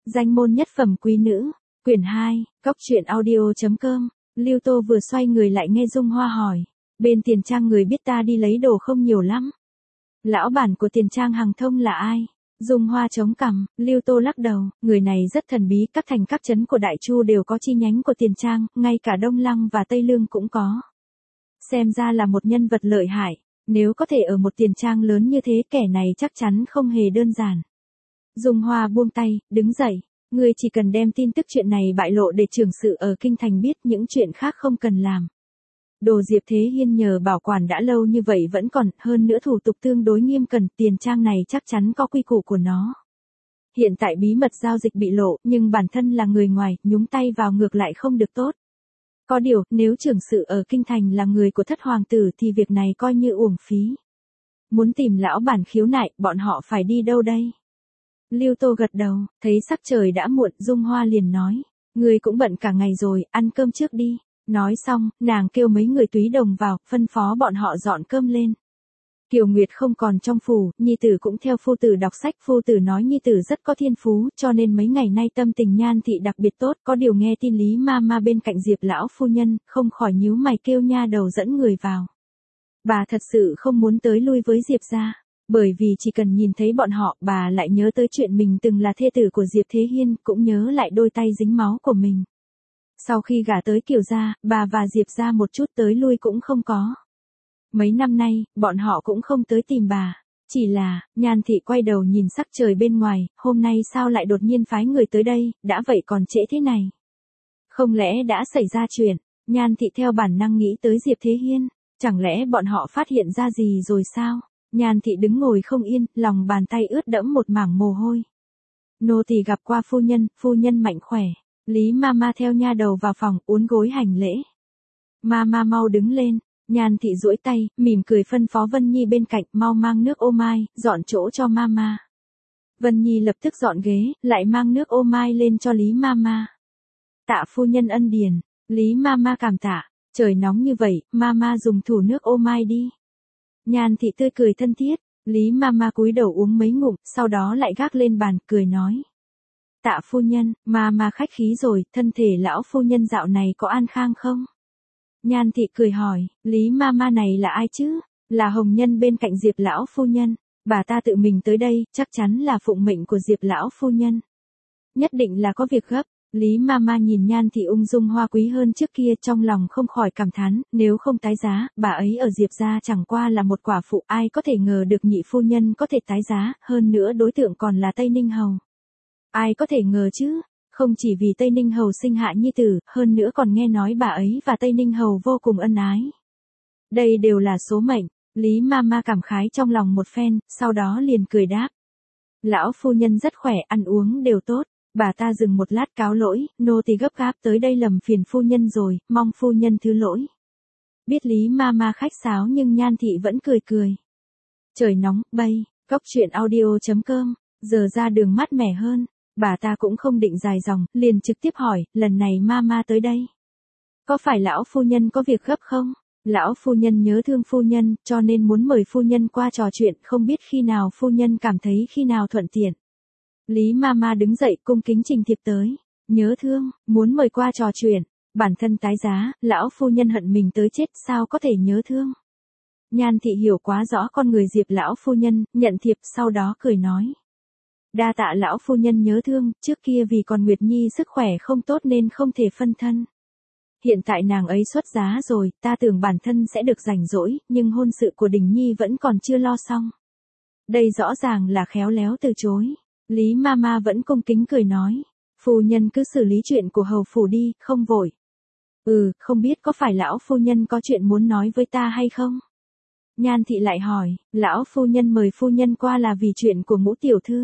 Danh môn nhất phẩm quý nữ, quyển 2, Cóc truyện audio.com, Lưu Tô vừa xoay người lại nghe Dung Hoa hỏi, bên Tiền Trang người biết ta đi lấy đồ không nhiều lắm. Lão bản của Tiền Trang Hằng Thông là ai? Dung Hoa chống cằm, Lưu Tô lắc đầu, người này rất thần bí, các thành các trấn của Đại Chu đều có chi nhánh của Tiền Trang, ngay cả Đông Lăng và Tây Lương cũng có. Xem ra là một nhân vật lợi hại, nếu có thể ở một Tiền Trang lớn như thế kẻ này chắc chắn không hề đơn giản. Dung Hoa buông tay, đứng dậy, ngươi chỉ cần đem tin tức chuyện này bại lộ để trưởng sự ở Kinh Thành biết, những chuyện khác không cần làm. Đồ Diệp Thế Hiên nhờ bảo quản đã lâu như vậy vẫn còn, hơn nữa thủ tục tương đối nghiêm cẩn, Tiền Trang này chắc chắn có quy củ của nó. Hiện tại bí mật giao dịch bị lộ, nhưng bản thân là người ngoài, nhúng tay vào ngược lại không được tốt. Có điều, nếu trưởng sự ở Kinh Thành là người của Thất Hoàng tử thì việc này coi như uổng phí. Muốn tìm lão bản khiếu nại, bọn họ phải đi đâu đây? Lưu Tô gật đầu, thấy sắc trời đã muộn, Dung Hoa liền nói, ngươi cũng bận cả ngày rồi, ăn cơm trước đi. Nói xong, nàng kêu mấy người túy đồng vào, phân phó bọn họ dọn cơm lên. Kiều Nguyệt không còn trong phủ, nhi tử cũng theo phu tử đọc sách, phu tử nói nhi tử rất có thiên phú, cho nên mấy ngày nay tâm tình Nhan thị đặc biệt tốt, có điều nghe tin Lý Mama bên cạnh Diệp lão phu nhân, không khỏi nhíu mày kêu nha đầu dẫn người vào. Bà thật sự không muốn tới lui với Diệp gia, bởi vì chỉ cần nhìn thấy bọn họ, bà lại nhớ tới chuyện mình từng là thê tử của Diệp Thế Hiên, cũng nhớ lại đôi tay dính máu của mình. Sau khi gả tới Kiều gia, bà và Diệp gia một chút tới lui cũng không có. Mấy năm nay, bọn họ cũng không tới tìm bà. Chỉ là, Nhan thị quay đầu nhìn sắc trời bên ngoài, hôm nay sao lại đột nhiên phái người tới đây, đã vậy còn trễ thế này. Không lẽ đã xảy ra chuyện, Nhan thị theo bản năng nghĩ tới Diệp Thế Hiên, chẳng lẽ bọn họ phát hiện ra gì rồi sao? Nhan thị đứng ngồi không yên, lòng bàn tay ướt đẫm một mảng mồ hôi. Nô tỳ gặp qua phu nhân mạnh khỏe. Lý Mama theo nha đầu vào phòng, uốn gối hành lễ. Mama mau đứng lên. Nhan thị duỗi tay, mỉm cười phân phó Vân Nhi bên cạnh, mau mang nước ô mai, dọn chỗ cho Mama. Vân Nhi lập tức dọn ghế, lại mang nước ô mai lên cho Lý Mama. Tạ phu nhân ân điển. Lý Mama cảm tạ. Trời nóng như vậy, Mama dùng thủ nước ô mai đi. Nhan thị tươi cười thân thiết. Lý Mama cúi đầu uống mấy ngụm, sau đó lại gác lên bàn, cười nói. Tạ phu nhân, Mama khách khí rồi, thân thể lão phu nhân dạo này có an khang không? Nhan thị cười hỏi, Lý Mama này là ai chứ? Là hồng nhân bên cạnh Diệp lão phu nhân. Bà ta tự mình tới đây, chắc chắn là phụng mệnh của Diệp lão phu nhân. Nhất định là có việc gấp. Lý Mama nhìn Nhan thị ung dung hoa quý hơn trước kia, trong lòng không khỏi cảm thán, nếu không tái giá, bà ấy ở Diệp gia chẳng qua là một quả phụ, ai có thể ngờ được nhị phu nhân có thể tái giá, hơn nữa đối tượng còn là Tây Ninh Hầu. Ai có thể ngờ chứ, không chỉ vì Tây Ninh Hầu sinh hạ nhi tử, hơn nữa còn nghe nói bà ấy và Tây Ninh Hầu vô cùng ân ái. Đây đều là số mệnh. Lý Mama cảm khái trong lòng một phen, sau đó liền cười đáp. Lão phu nhân rất khỏe, ăn uống đều tốt. Bà ta dừng một lát cáo lỗi, nô tỳ gấp gáp tới đây lầm phiền phu nhân rồi, mong phu nhân thứ lỗi. Biết Lý Mama khách sáo nhưng Nhan thị vẫn cười cười. Trời nóng, bay, Cóc truyện audio.com, giờ ra đường mát mẻ hơn. Bà ta cũng không định dài dòng, liền trực tiếp hỏi, lần này Mama tới đây. Có phải lão phu nhân có việc gấp không? Lão phu nhân nhớ thương phu nhân, cho nên muốn mời phu nhân qua trò chuyện, không biết khi nào phu nhân cảm thấy khi nào thuận tiện. Lý Mama đứng dậy cung kính trình thiệp tới. Nhớ thương, muốn mời qua trò chuyện. Bản thân tái giá, lão phu nhân hận mình tới chết, sao có thể nhớ thương. Nhan thị hiểu quá rõ con người Diệp lão phu nhân, nhận thiệp sau đó cười nói. Đa tạ lão phu nhân nhớ thương, trước kia vì còn Nguyệt Nhi sức khỏe không tốt nên không thể phân thân. Hiện tại nàng ấy xuất giá rồi, ta tưởng bản thân sẽ được rảnh rỗi, nhưng hôn sự của Đình Nhi vẫn còn chưa lo xong. Đây rõ ràng là khéo léo từ chối. Lý Mama vẫn cung kính cười nói. Phu nhân cứ xử lý chuyện của hầu phủ đi, không vội. Không biết có phải lão phu nhân có chuyện muốn nói với ta hay không? Nhan thị lại hỏi, lão phu nhân mời phu nhân qua là vì chuyện của Ngũ tiểu thư.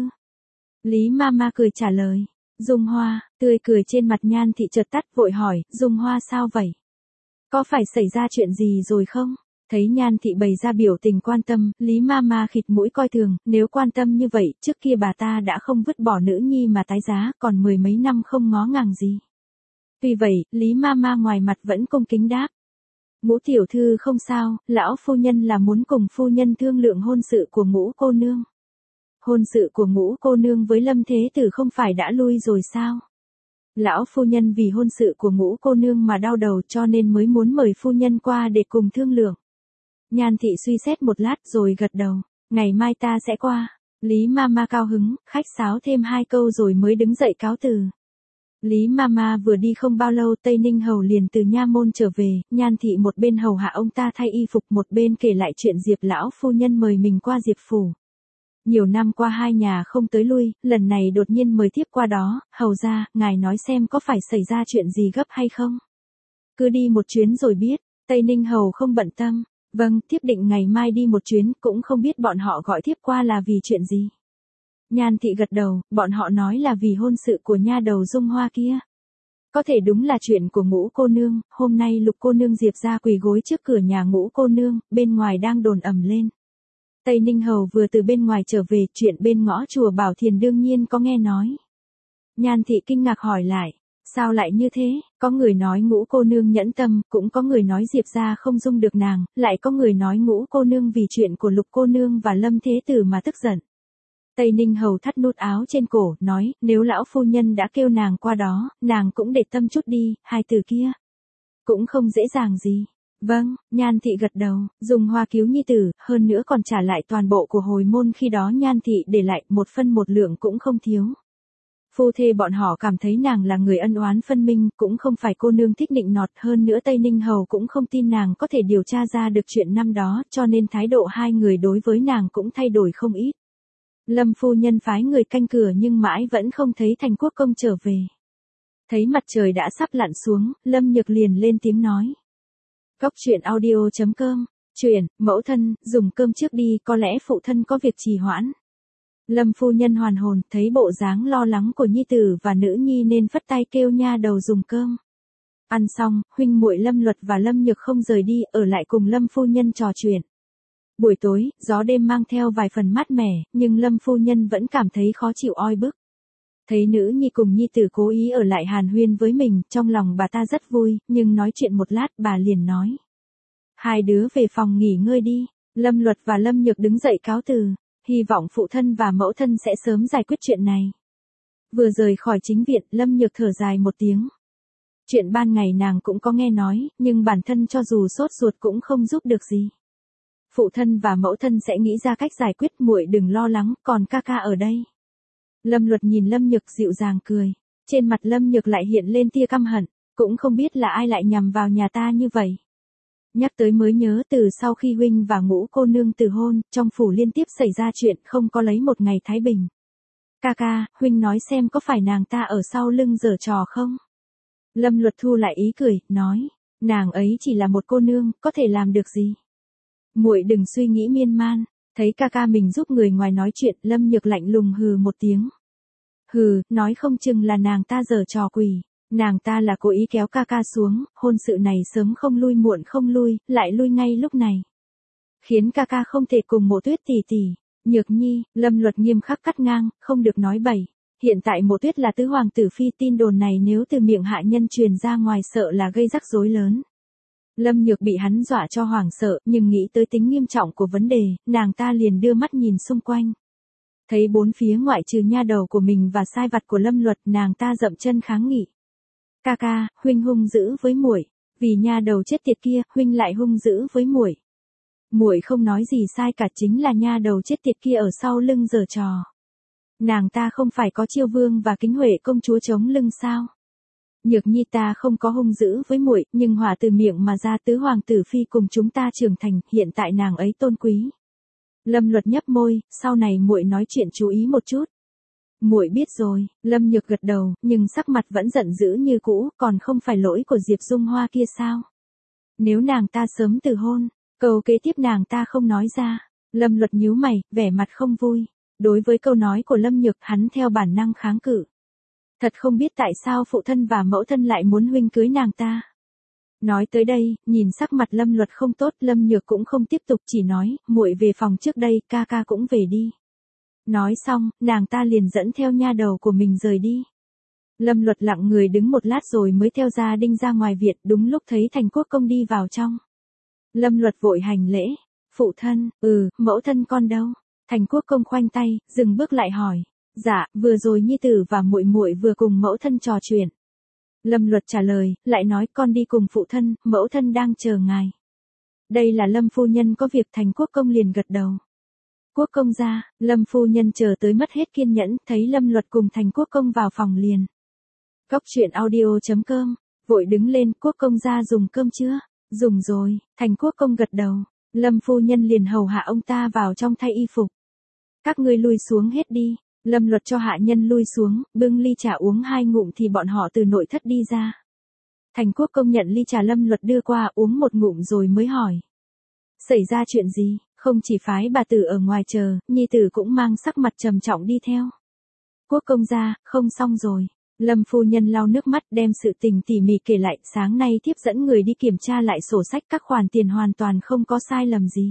Lý Mama cười trả lời. Dung Hoa, tươi cười trên mặt Nhan thị chợt tắt, vội hỏi, Dung Hoa sao vậy? Có phải xảy ra chuyện gì rồi không? Thấy Nhan thị bày ra biểu tình quan tâm, Lý Mama khịt mũi coi thường, nếu quan tâm như vậy, trước kia bà ta đã không vứt bỏ nữ nhi mà tái giá, còn 10 mấy năm không ngó ngàng gì. Tuy vậy, Lý Mama ngoài mặt vẫn cung kính đáp. Ngũ tiểu thư không sao, lão phu nhân là muốn cùng phu nhân thương lượng hôn sự của Ngũ cô nương. Hôn sự của Ngũ cô nương với Lâm Thế Tử không phải đã lui rồi sao? Lão phu nhân vì hôn sự của Ngũ cô nương mà đau đầu cho nên mới muốn mời phu nhân qua để cùng thương lượng. Nhan thị suy xét một lát rồi gật đầu, ngày mai ta sẽ qua. Lý Mama cao hứng, khách sáo thêm 2 câu rồi mới đứng dậy cáo từ. Lý Mama vừa đi không bao lâu Tây Ninh Hầu liền từ nha môn trở về, Nhan thị một bên hầu hạ ông ta thay y phục một bên kể lại chuyện Diệp lão phu nhân mời mình qua Diệp phủ. Nhiều năm qua hai nhà không tới lui, lần này đột nhiên mời thiếp qua đó, hầu ra, ngài nói xem có phải xảy ra chuyện gì gấp hay không? Cứ đi một chuyến rồi biết, Tây Ninh Hầu không bận tâm. Vâng, thiếp định ngày mai đi một chuyến, cũng không biết bọn họ gọi thiếp qua là vì chuyện gì. Nhan thị gật đầu, bọn họ nói là vì hôn sự của nha đầu Dung Hoa kia. Có thể đúng là chuyện của Ngũ cô nương, hôm nay Lục cô nương Diệp ra quỳ gối trước cửa nhà Ngũ cô nương, bên ngoài đang đồn ầm lên. Tây Ninh Hầu vừa từ bên ngoài trở về, chuyện bên ngõ chùa Bảo Thiền đương nhiên có nghe nói. Nhan thị kinh ngạc hỏi lại, sao lại như thế? Có người nói Ngũ cô nương nhẫn tâm, cũng có người nói Diệp ra không dung được nàng, lại có người nói Ngũ cô nương vì chuyện của Lục cô nương và Lâm Thế Tử mà tức giận. Tây Ninh Hầu thắt nút áo trên cổ, nói, nếu lão phu nhân đã kêu nàng qua đó, nàng cũng để tâm chút đi, hai từ kia. Cũng không dễ dàng gì. Vâng, Nhan thị gật đầu, Dung Hoa cứu nhi tử, hơn nữa còn trả lại toàn bộ của hồi môn khi đó Nhan thị để lại 1 phân 1 lượng cũng không thiếu. Phu thê bọn họ cảm thấy nàng là người ân oán phân minh, cũng không phải cô nương thích nịnh nọt, hơn nữa Tây Ninh Hầu cũng không tin nàng có thể điều tra ra được chuyện năm đó, cho nên thái độ hai người đối với nàng cũng thay đổi không ít. Lâm phu nhân phái người canh cửa nhưng mãi vẫn không thấy Thành Quốc công trở về. Thấy mặt trời đã sắp lặn xuống, Lâm Nhược liền lên tiếng nói. Cóc truyện audio.com, truyện, mẫu thân, dùng cơm trước đi, có lẽ phụ thân có việc trì hoãn. Lâm phu nhân hoàn hồn, thấy bộ dáng lo lắng của nhi tử và nữ nhi nên phất tay kêu nha đầu dùng cơm. Ăn xong, huynh muội Lâm Luật và Lâm Nhược không rời đi, ở lại cùng Lâm phu nhân trò chuyện. Buổi tối, gió đêm mang theo vài phần mát mẻ, nhưng Lâm phu nhân vẫn cảm thấy khó chịu oi bức. Thấy nữ nhi cùng nhi tử cố ý ở lại hàn huyên với mình, trong lòng bà ta rất vui, nhưng nói chuyện một lát bà liền nói. Hai đứa về phòng nghỉ ngơi đi. Lâm Luật và Lâm Nhược đứng dậy cáo từ, hy vọng phụ thân và mẫu thân sẽ sớm giải quyết chuyện này. Vừa rời khỏi chính viện, Lâm Nhược thở dài một tiếng. Chuyện ban ngày nàng cũng có nghe nói, nhưng bản thân cho dù sốt ruột cũng không giúp được gì. Phụ thân và mẫu thân sẽ nghĩ ra cách giải quyết, muội đừng lo lắng, còn ca ca ở đây. Lâm Luật nhìn Lâm Nhược dịu dàng cười. Trên mặt Lâm Nhược lại hiện lên tia căm hận, cũng không biết là ai lại nhằm vào nhà ta như vậy. Nhắc tới mới nhớ từ sau khi huynh và Ngũ cô nương từ hôn, trong phủ liên tiếp xảy ra chuyện không có lấy một ngày thái bình. Ca ca, huynh nói xem có phải nàng ta ở sau lưng giở trò không? Lâm Luật thu lại ý cười, nói, nàng ấy chỉ là một cô nương, có thể làm được gì? Muội đừng suy nghĩ miên man. Thấy ca ca mình giúp người ngoài nói chuyện, Lâm Nhược lạnh lùng hừ một tiếng. Hừ, nói không chừng là nàng ta giở trò quỷ. Nàng ta là cố ý kéo ca ca xuống, hôn sự này sớm không lui muộn không lui, lại lui ngay lúc này. Khiến ca ca không thể cùng Mộ Tuyết tỷ tỷ. Nhược nhi, Lâm Luật nghiêm khắc cắt ngang, không được nói bậy. Hiện tại Mộ Tuyết là tứ hoàng tử phi, tin đồn này nếu từ miệng hạ nhân truyền ra ngoài sợ là gây rắc rối lớn. Lâm Nhược bị hắn dọa cho hoảng sợ, nhưng nghĩ tới tính nghiêm trọng của vấn đề, nàng ta liền đưa mắt nhìn xung quanh. Thấy bốn phía ngoại trừ nha đầu của mình và sai vặt của Lâm Luật, nàng ta dậm chân kháng nghị. Ca ca, huynh hung dữ với muội, vì nha đầu chết tiệt kia, huynh lại hung dữ với muội. Muội không nói gì sai cả, chính là nha đầu chết tiệt kia ở sau lưng giở trò. Nàng ta không phải có Chiêu Vương và Kính Huệ công chúa chống lưng sao? Nhược nhi ta không có hung dữ với muội, nhưng hỏa từ miệng mà ra, tứ hoàng tử phi cùng chúng ta trưởng thành, hiện tại nàng ấy tôn quý. Lâm Luật nhấp môi, sau này muội nói chuyện chú ý một chút. Muội biết rồi. Lâm Nhược gật đầu, nhưng sắc mặt vẫn giận dữ như cũ, còn không phải lỗi của Diệp Dung Hoa kia sao? Nếu nàng ta sớm từ hôn, câu kế tiếp nàng ta không nói ra. Lâm Luật nhíu mày, vẻ mặt không vui. Đối với câu nói của Lâm Nhược, hắn theo bản năng kháng cự. Thật không biết tại sao phụ thân và mẫu thân lại muốn huynh cưới nàng ta. Nói tới đây, nhìn sắc mặt Lâm Luật không tốt, Lâm Nhược cũng không tiếp tục, chỉ nói, muội về phòng trước đây, ca ca cũng về đi. Nói xong, nàng ta liền dẫn theo nha đầu của mình rời đi. Lâm Luật lặng người đứng một lát rồi mới theo gia đình ra ngoài viện, đúng lúc thấy Thành Quốc công đi vào trong. Lâm Luật vội hành lễ, phụ thân, mẫu thân con đâu? Thành Quốc công khoanh tay, dừng bước lại hỏi. Dạ, vừa rồi nhi tử và muội muội vừa cùng mẫu thân trò chuyện. Lâm Luật trả lời, lại nói con đi cùng phụ thân, mẫu thân đang chờ ngài. Đây là Lâm phu nhân có việc. Thành Quốc công liền gật đầu. Quốc công ra, Lâm phu nhân chờ tới mất hết kiên nhẫn, thấy Lâm Luật cùng Thành Quốc công vào phòng liền. Cóc truyện audio.com, vội đứng lên, Quốc công ra dùng cơm chưa? Dùng rồi. Thành Quốc công gật đầu. Lâm phu nhân liền hầu hạ ông ta vào trong thay y phục. Các ngươi lui xuống hết đi. Lâm Luật cho hạ nhân lui xuống, bưng ly trà uống 2 ngụm thì bọn họ từ nội thất đi ra. Thành Quốc công nhận ly trà Lâm Luật đưa qua, uống 1 ngụm rồi mới hỏi. Xảy ra chuyện gì? Không chỉ phái bà tử ở ngoài chờ, nhi tử cũng mang sắc mặt trầm trọng đi theo. Quốc công gia, không xong rồi. Lâm phu nhân lau nước mắt đem sự tình tỉ mỉ kể lại. Sáng nay thiếp dẫn người đi kiểm tra lại sổ sách, các khoản tiền hoàn toàn không có sai lầm gì.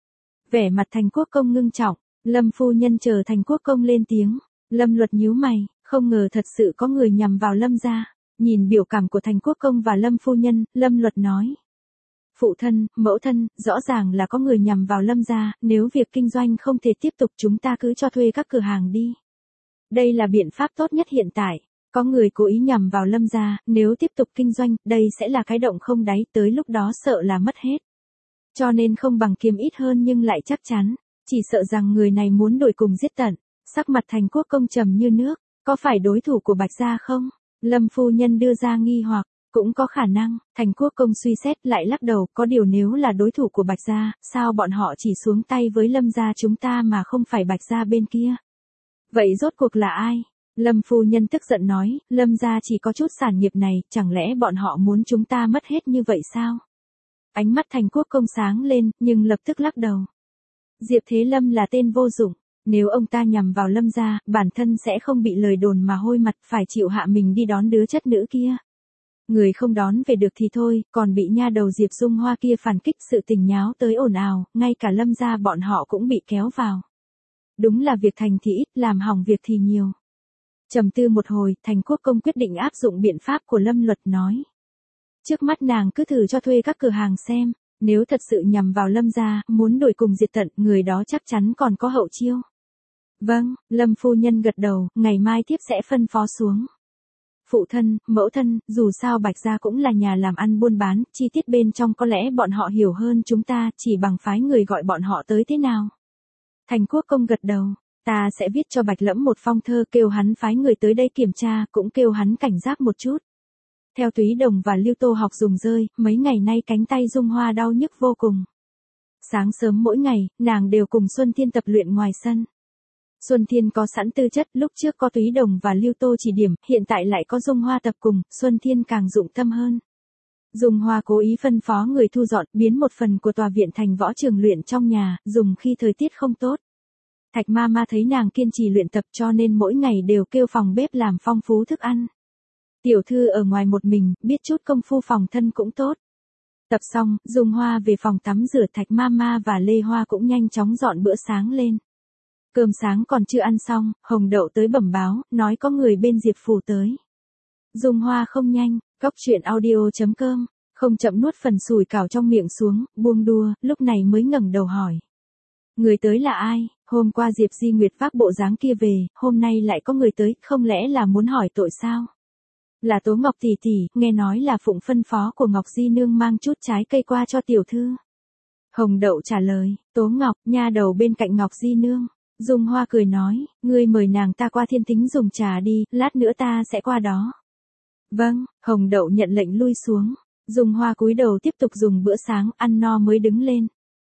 Vẻ mặt Thành Quốc công ngưng trọng. Lâm phu nhân chờ Thành Quốc công lên tiếng. Lâm Luật nhíu mày, không ngờ thật sự có người nhằm vào Lâm gia. Nhìn biểu cảm của Thành Quốc công và Lâm phu nhân, Lâm Luật nói. Phụ thân, mẫu thân, rõ ràng là có người nhằm vào Lâm gia, nếu việc kinh doanh không thể tiếp tục chúng ta cứ cho thuê các cửa hàng đi. Đây là biện pháp tốt nhất hiện tại. Có người cố ý nhằm vào Lâm gia, nếu tiếp tục kinh doanh, đây sẽ là cái động không đáy, tới lúc đó sợ là mất hết. Cho nên không bằng kiếm ít hơn nhưng lại chắc chắn. Chỉ sợ rằng người này muốn đuổi cùng giết tận. Sắc mặt Thành Quốc công trầm như nước. Có phải đối thủ của Bạch gia không? Lâm phu nhân đưa ra nghi hoặc. Cũng có khả năng. Thành Quốc công suy xét lại lắc đầu. Có điều nếu là đối thủ của Bạch gia, sao bọn họ chỉ xuống tay với Lâm gia chúng ta mà không phải Bạch gia bên kia? Vậy rốt cuộc là ai? Lâm phu nhân tức giận nói. Lâm gia chỉ có chút sản nghiệp này, chẳng lẽ bọn họ muốn chúng ta mất hết như vậy sao? Ánh mắt Thành Quốc công sáng lên, nhưng lập tức lắc đầu. Diệp Thế Lâm là tên vô dụng, nếu ông ta nhằm vào Lâm gia, bản thân sẽ không bị lời đồn mà hôi mặt, phải chịu hạ mình đi đón đứa chất nữ kia. Người không đón về được thì thôi, còn bị nha đầu Diệp Dung Hoa kia phản kích, sự tình nháo tới ồn ào, ngay cả Lâm gia bọn họ cũng bị kéo vào. Đúng là việc thành thì ít, làm hỏng việc thì nhiều. Trầm tư một hồi, Thành Quốc công quyết định áp dụng biện pháp của Lâm Luật nói. Trước mắt nàng cứ thử cho thuê các cửa hàng xem. Nếu thật sự nhằm vào Lâm gia, muốn đuổi cùng diệt tận, người đó chắc chắn còn có hậu chiêu. Vâng, Lâm phu nhân gật đầu, ngày mai thiếp sẽ phân phó xuống. Phụ thân, mẫu thân, dù sao Bạch gia cũng là nhà làm ăn buôn bán, chi tiết bên trong có lẽ bọn họ hiểu hơn chúng ta, chỉ bằng phái người gọi bọn họ tới thế nào. Thành Quốc công gật đầu, ta sẽ viết cho Bạch Lẫm một phong thơ kêu hắn phái người tới đây kiểm tra, cũng kêu hắn cảnh giác một chút. Theo Túy Đồng và Lưu Tô học dùng rơi, mấy ngày nay cánh tay Dung Hoa đau nhức vô cùng. Sáng sớm mỗi ngày, nàng đều cùng Xuân Thiên tập luyện ngoài sân. Xuân Thiên có sẵn tư chất, lúc trước có Túy Đồng và Lưu Tô chỉ điểm, hiện tại lại có Dung Hoa tập cùng, Xuân Thiên càng dụng tâm hơn. Dung Hoa cố ý phân phó người thu dọn, biến một phần của tòa viện thành võ trường luyện trong nhà, dùng khi thời tiết không tốt. Thạch Mama thấy nàng kiên trì luyện tập cho nên mỗi ngày đều kêu phòng bếp làm phong phú thức ăn. Tiểu thư ở ngoài một mình, biết chút công phu phòng thân cũng tốt. Tập xong, Dung Hoa về phòng tắm rửa, Thạch Mama và Lê Hoa cũng nhanh chóng dọn bữa sáng lên. Cơm sáng còn chưa ăn xong, Hồng Đậu tới bẩm báo, nói có người bên Diệp phủ tới. Dung Hoa không nhanh, cóc truyện audio.com, không chậm nuốt phần sủi cảo trong miệng xuống, buông đua, lúc này mới ngẩng đầu hỏi. Người tới là ai? Hôm qua Diệp Di Nguyệt vác bộ dáng kia về, hôm nay lại có người tới, không lẽ là muốn hỏi tội sao? Là Tố Ngọc tỷ tỷ, nghe nói là phụng phân phó của Ngọc Di nương mang chút trái cây qua cho tiểu thư. Hồng Đậu trả lời, Tố Ngọc, nha đầu bên cạnh Ngọc Di nương. Dung Hoa cười nói, ngươi mời nàng ta qua Thiên Thính dùng trà đi, lát nữa ta sẽ qua đó. Vâng, Hồng Đậu nhận lệnh lui xuống. Dung Hoa cúi đầu tiếp tục dùng bữa sáng, ăn no mới đứng lên.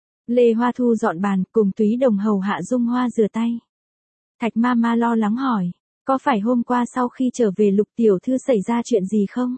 Lê Hoa thu dọn bàn, cùng Túy Đồng hầu hạ Dung Hoa rửa tay. Thạch Mama lo lắng hỏi, có phải hôm qua sau khi trở về Lục tiểu thư xảy ra chuyện gì không?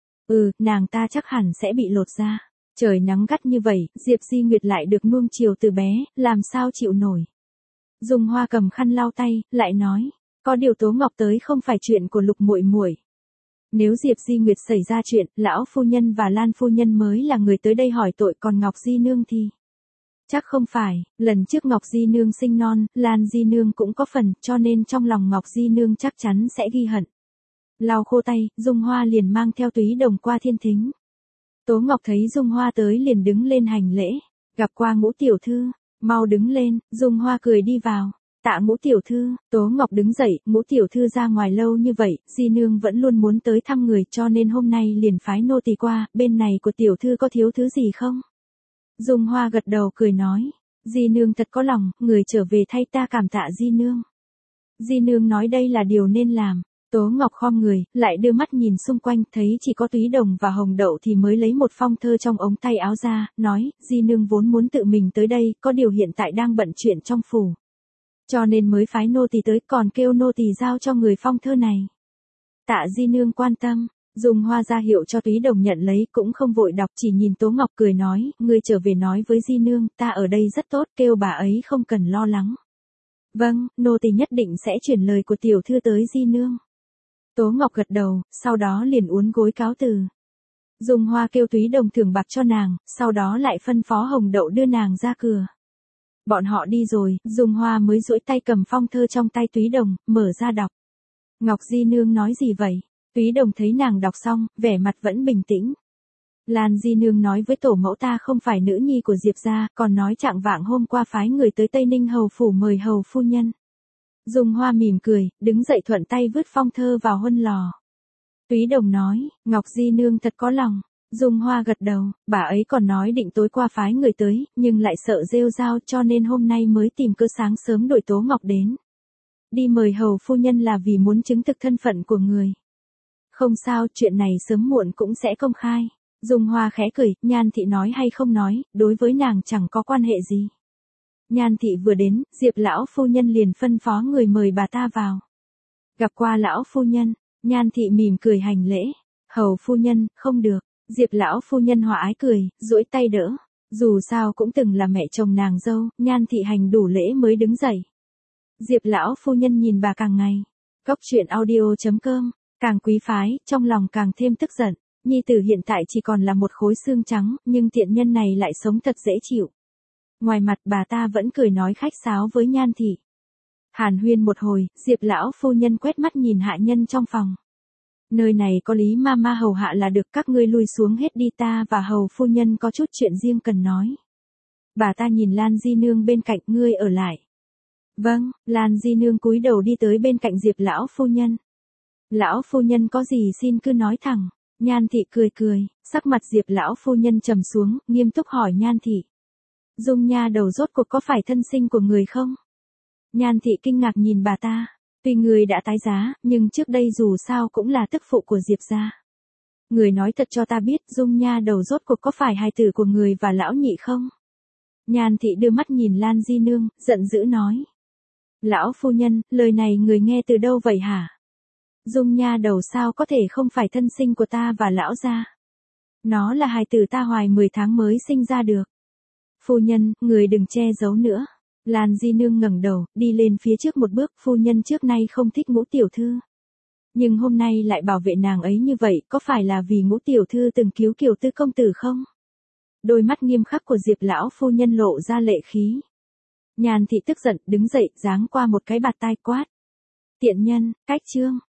Nàng ta chắc hẳn sẽ bị lột da. Trời nắng gắt như vậy, Diệp Di Nguyệt lại được nuông chiều từ bé, làm sao chịu nổi. Dung Hoa cầm khăn lau tay, lại nói, có điều Tố Ngọc tới không phải chuyện của Lục muội muội. Nếu Diệp Di Nguyệt xảy ra chuyện, lão phu nhân và Lan phu nhân mới là người tới đây hỏi tội, còn Ngọc Di nương thì chắc không phải, lần trước Ngọc Di nương sinh non, Lan Di nương cũng có phần, cho nên trong lòng Ngọc Di nương chắc chắn sẽ ghi hận. Lau khô tay, Dung Hoa liền mang theo Túy Đồng qua Thiên Thính. Tố Ngọc thấy Dung Hoa tới liền đứng lên hành lễ, gặp qua Ngũ tiểu thư. Mau đứng lên, Dung Hoa cười đi vào. Tạ Ngũ tiểu thư, Tố Ngọc đứng dậy, Ngũ tiểu thư ra ngoài lâu như vậy, di nương vẫn luôn muốn tới thăm người cho nên hôm nay liền phái nô tỳ qua, bên này của tiểu thư có thiếu thứ gì không? Dung Hoa gật đầu cười nói, di nương thật có lòng, người trở về thay ta cảm tạ di nương. Di nương nói đây là điều nên làm. Tố Ngọc khom người, lại đưa mắt nhìn xung quanh, thấy chỉ có Túy Đồng và Hồng Đậu thì mới lấy một phong thơ trong ống tay áo ra, nói, di nương vốn muốn tự mình tới đây, có điều hiện tại đang bận chuyện trong phủ. Cho nên mới phái nô tỳ tới, còn kêu nô tỳ giao cho người phong thơ này. Tạ di nương quan tâm, Dung Hoa ra hiệu cho Túy Đồng nhận lấy, cũng không vội đọc, chỉ nhìn Tố Ngọc cười nói, ngươi trở về nói với di nương, ta ở đây rất tốt, kêu bà ấy không cần lo lắng. Vâng, nô tỳ nhất định sẽ chuyển lời của tiểu thư tới di nương. Tố Ngọc gật đầu, sau đó liền uốn gối cáo từ. Dung Hoa kêu Túy Đồng thưởng bạc cho nàng, sau đó lại phân phó Hồng Đậu đưa nàng ra cửa. Bọn họ đi rồi, Dung Hoa mới duỗi tay cầm phong thơ trong tay Túy Đồng, mở ra đọc. Ngọc di nương nói gì vậy? Túy Đồng thấy nàng đọc xong, vẻ mặt vẫn bình tĩnh. Lan di nương nói với tổ mẫu ta không phải nữ nhi của Diệp gia, còn nói trạng vạng hôm qua phái người tới Tây Ninh hầu phủ mời hầu phu nhân. Dung Hoa mỉm cười, đứng dậy thuận tay vứt phong thơ vào huân lò. Túy Đồng nói, Ngọc di nương thật có lòng. Dung Hoa gật đầu, bà ấy còn nói định tối qua phái người tới, nhưng lại sợ rêu rao cho nên hôm nay mới tìm cơ sáng sớm đuổi Tố Ngọc đến. Đi mời hầu phu nhân là vì muốn chứng thực thân phận của người. Không sao, chuyện này sớm muộn cũng sẽ công khai. Dung Hoa khẽ cười, Nhan thị nói hay không nói, đối với nàng chẳng có quan hệ gì. Nhan thị vừa đến, Diệp lão phu nhân liền phân phó người mời bà ta vào. Gặp qua lão phu nhân, Nhan thị mỉm cười hành lễ. Hầu phu nhân, không được. Diệp lão phu nhân hòa ái cười, duỗi tay đỡ. Dù sao cũng từng là mẹ chồng nàng dâu, Nhan thị hành đủ lễ mới đứng dậy. Diệp lão phu nhân nhìn bà càng ngày. Cốc truyện audio.com, càng quý phái, trong lòng càng thêm tức giận. Nhi tử hiện tại chỉ còn là một khối xương trắng, nhưng tiện nhân này lại sống thật dễ chịu. Ngoài mặt bà ta vẫn cười nói khách sáo với Nhan thị. Hàn huyên một hồi, Diệp lão phu nhân quét mắt nhìn hạ nhân trong phòng. Nơi này có Lý Mama hầu hạ là được, các ngươi lui xuống hết đi, ta và hầu phu nhân có chút chuyện riêng cần nói. Bà ta nhìn Lan di nương bên cạnh, ngươi ở lại. Vâng, Lan di nương cúi đầu đi tới bên cạnh Diệp lão phu nhân. Lão phu nhân có gì xin cứ nói thẳng. Nhan thị cười cười, sắc mặt Diệp lão phu nhân trầm xuống, nghiêm túc hỏi Nhan thị. Dung nha đầu rốt cuộc có phải thân sinh của người không? Nhan thị kinh ngạc nhìn bà ta. Tuy người đã tái giá, nhưng trước đây dù sao cũng là tức phụ của Diệp gia. Người nói thật cho ta biết, Dung nha đầu rốt cuộc có phải hài tử của người và lão nhị không? Nhan thị đưa mắt nhìn Lan di nương, giận dữ nói. Lão phu nhân, lời này người nghe từ đâu vậy hả? Dung nha đầu sao có thể không phải thân sinh của ta và lão gia? Nó là hài tử ta hoài 10 tháng mới sinh ra được. Phu nhân, người đừng che giấu nữa. Lan di nương ngẩng đầu, đi lên phía trước một bước, phu nhân trước nay không thích Ngũ tiểu thư. Nhưng hôm nay lại bảo vệ nàng ấy như vậy, có phải là vì Ngũ tiểu thư từng cứu Kiều Tư công tử không? Đôi mắt nghiêm khắc của Diệp lão phu nhân lộ ra lệ khí. Nhan thị tức giận, đứng dậy, giáng qua một cái bạt tai quát. Tiện nhân, cách chương.